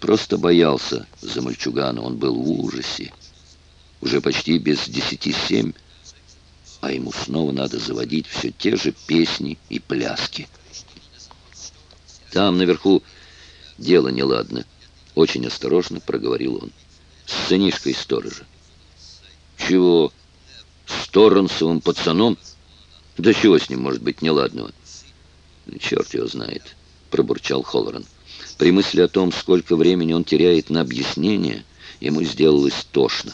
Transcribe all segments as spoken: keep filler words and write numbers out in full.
просто боялся за мальчугана, он был в ужасе. Уже почти без десяти семь, а ему снова надо заводить все те же песни и пляски. Там наверху дело неладно, очень осторожно проговорил он. С сынишкой сторожа. Чего? С Торренсовым пацаном? Да чего с ним может быть неладного? Черт его знает, пробурчал Холлоран. При мысли о том, сколько времени он теряет на объяснение, ему сделалось тошно.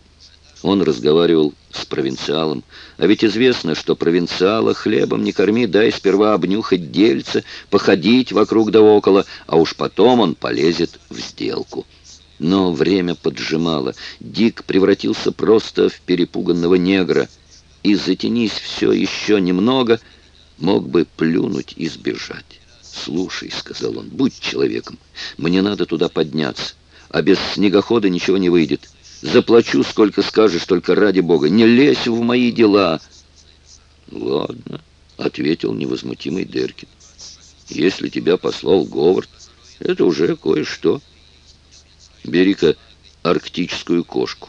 Он разговаривал с провинциалом, а ведь известно, что провинциала хлебом не корми, дай сперва обнюхать дельце, походить вокруг да около, а уж потом он полезет в сделку. Но время поджимало. Дик превратился просто в перепуганного негра, и затянись все еще немного, мог бы плюнуть и сбежать. «Слушай», — сказал он, — «будь человеком, мне надо туда подняться, а без снегохода ничего не выйдет. Заплачу, сколько скажешь, только ради бога, не лезь в мои дела». «Ладно», — ответил невозмутимый Деркин. «Если тебя послал Говард, это уже кое-что. Бери-ка арктическую кошку.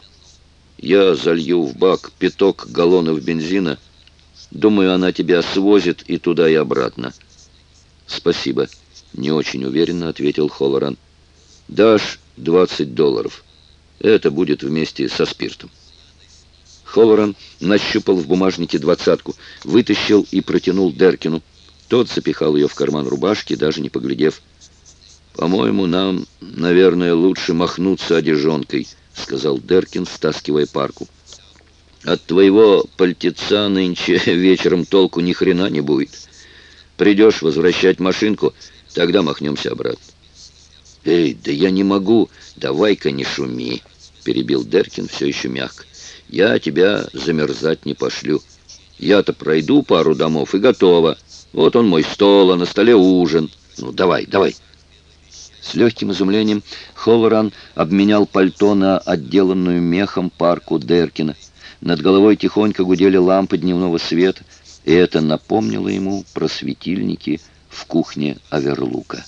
Я залью в бак пяток галлонов бензина. Думаю, она тебя свозит и туда, и обратно». «Спасибо», — не очень уверенно ответил Холлоран. «Дашь двадцать долларов. Это будет вместе со спиртом». Холлоран нащупал в бумажнике двадцатку, вытащил и протянул Деркину. Тот запихал ее в карман рубашки, даже не поглядев. «По-моему, нам, наверное, лучше махнуться одежонкой», — сказал Деркин, стаскивая парку. «От твоего пальтеца нынче вечером толку ни хрена не будет. Придешь возвращать машинку, тогда махнемся обратно». «Эй, да я не могу! Давай-ка не шуми!» — перебил Деркин все еще мягко. «Я тебя замерзать не пошлю. Я-то пройду пару домов и готово. Вот он мой стол, а на столе ужин. Ну, давай, давай!» С легким изумлением Холлоран обменял пальто на отделанную мехом парку Деркина. Над головой тихонько гудели лампы дневного света, и это напомнило ему про светильники в кухне Аверлука.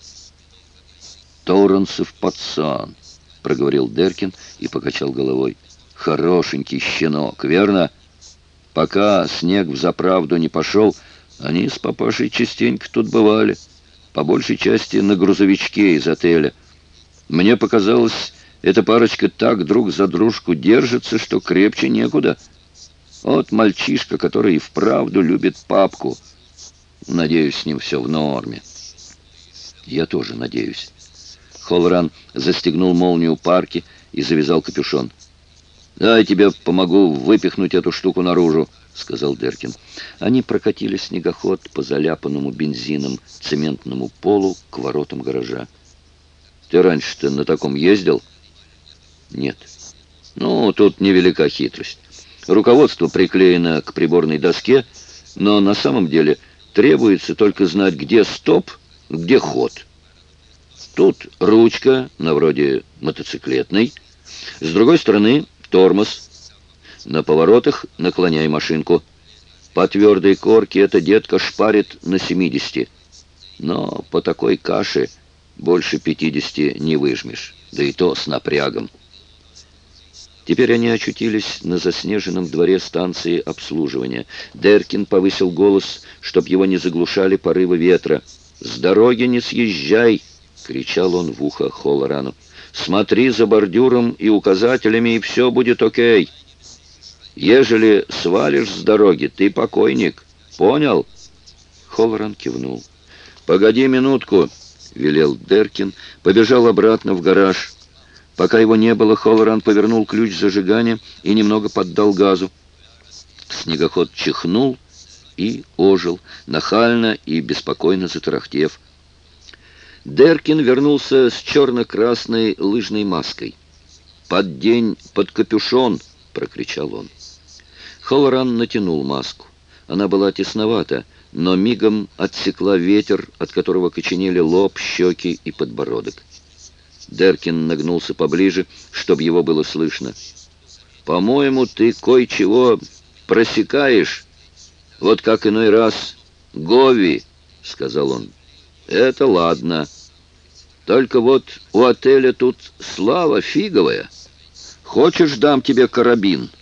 «Торренсов пацан», — проговорил Деркин и покачал головой. «Хорошенький щенок, верно? Пока снег взаправду не пошел, они с папашей частенько тут бывали, по большей части на грузовичке из отеля. Мне показалось, эта парочка так друг за дружку держится, что крепче некуда. Вот мальчишка, который и вправду любит папку. Надеюсь, с ним все в норме». «Я тоже надеюсь». Холлоран застегнул молнию парки и завязал капюшон. «Дай тебе помогу выпихнуть эту штуку наружу», — сказал Деркин. Они прокатили снегоход по заляпанному бензином цементному полу к воротам гаража. «Ты раньше-то на таком ездил?» «Нет». «Ну, тут невелика хитрость. Руководство приклеено к приборной доске, но на самом деле требуется только знать, где стоп, где ход. Тут ручка, на вроде мотоциклетной. С другой стороны тормоз. На поворотах наклоняй машинку. По твердой корке эта детка шпарит на семидесяти. Но по такой каше больше пятидесяти не выжмешь, да и то с напрягом». Теперь они очутились на заснеженном дворе станции обслуживания. Деркин повысил голос, чтоб его не заглушали порывы ветра. «С дороги не съезжай!» — кричал он в ухо Холлорану. «Смотри за бордюром и указателями, и все будет окей. Ежели свалишь с дороги, ты покойник. Понял?» Холлоран кивнул. «Погоди минутку», — велел Деркин, побежал обратно в гараж. Пока его не было, Холлоран повернул ключ зажигания и немного поддал газу. Снегоход чихнул и ожил, нахально и беспокойно затарахтев. Деркин вернулся с черно-красной лыжной маской. «Поддень под капюшон!» — прокричал он. Холлоран натянул маску. Она была тесновата, но мигом отсекла ветер, от которого коченели лоб, щеки и подбородок. Деркин нагнулся поближе, чтобы его было слышно. «По-моему, ты кое-чего просекаешь, вот как иной раз Гови», — сказал он. «Это ладно». Только вот у отеля тут слава фиговая. Хочешь, дам тебе карабин?